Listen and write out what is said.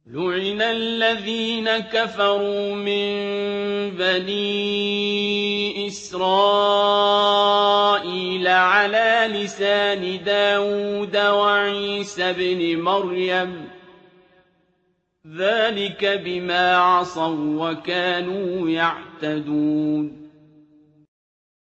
لُعِنَ الَّذِينَ كَفَرُوا مِن بَنِي إِسْرَائِيلَ عَلَىٰ لِسَانِ دَاوُودَ وَعِيسَى ابْنِ مَرْيَمَ ۚ ذَٰلِكَ بِمَا عَصَوا وَّكَانُوا يَعْتَدُونَ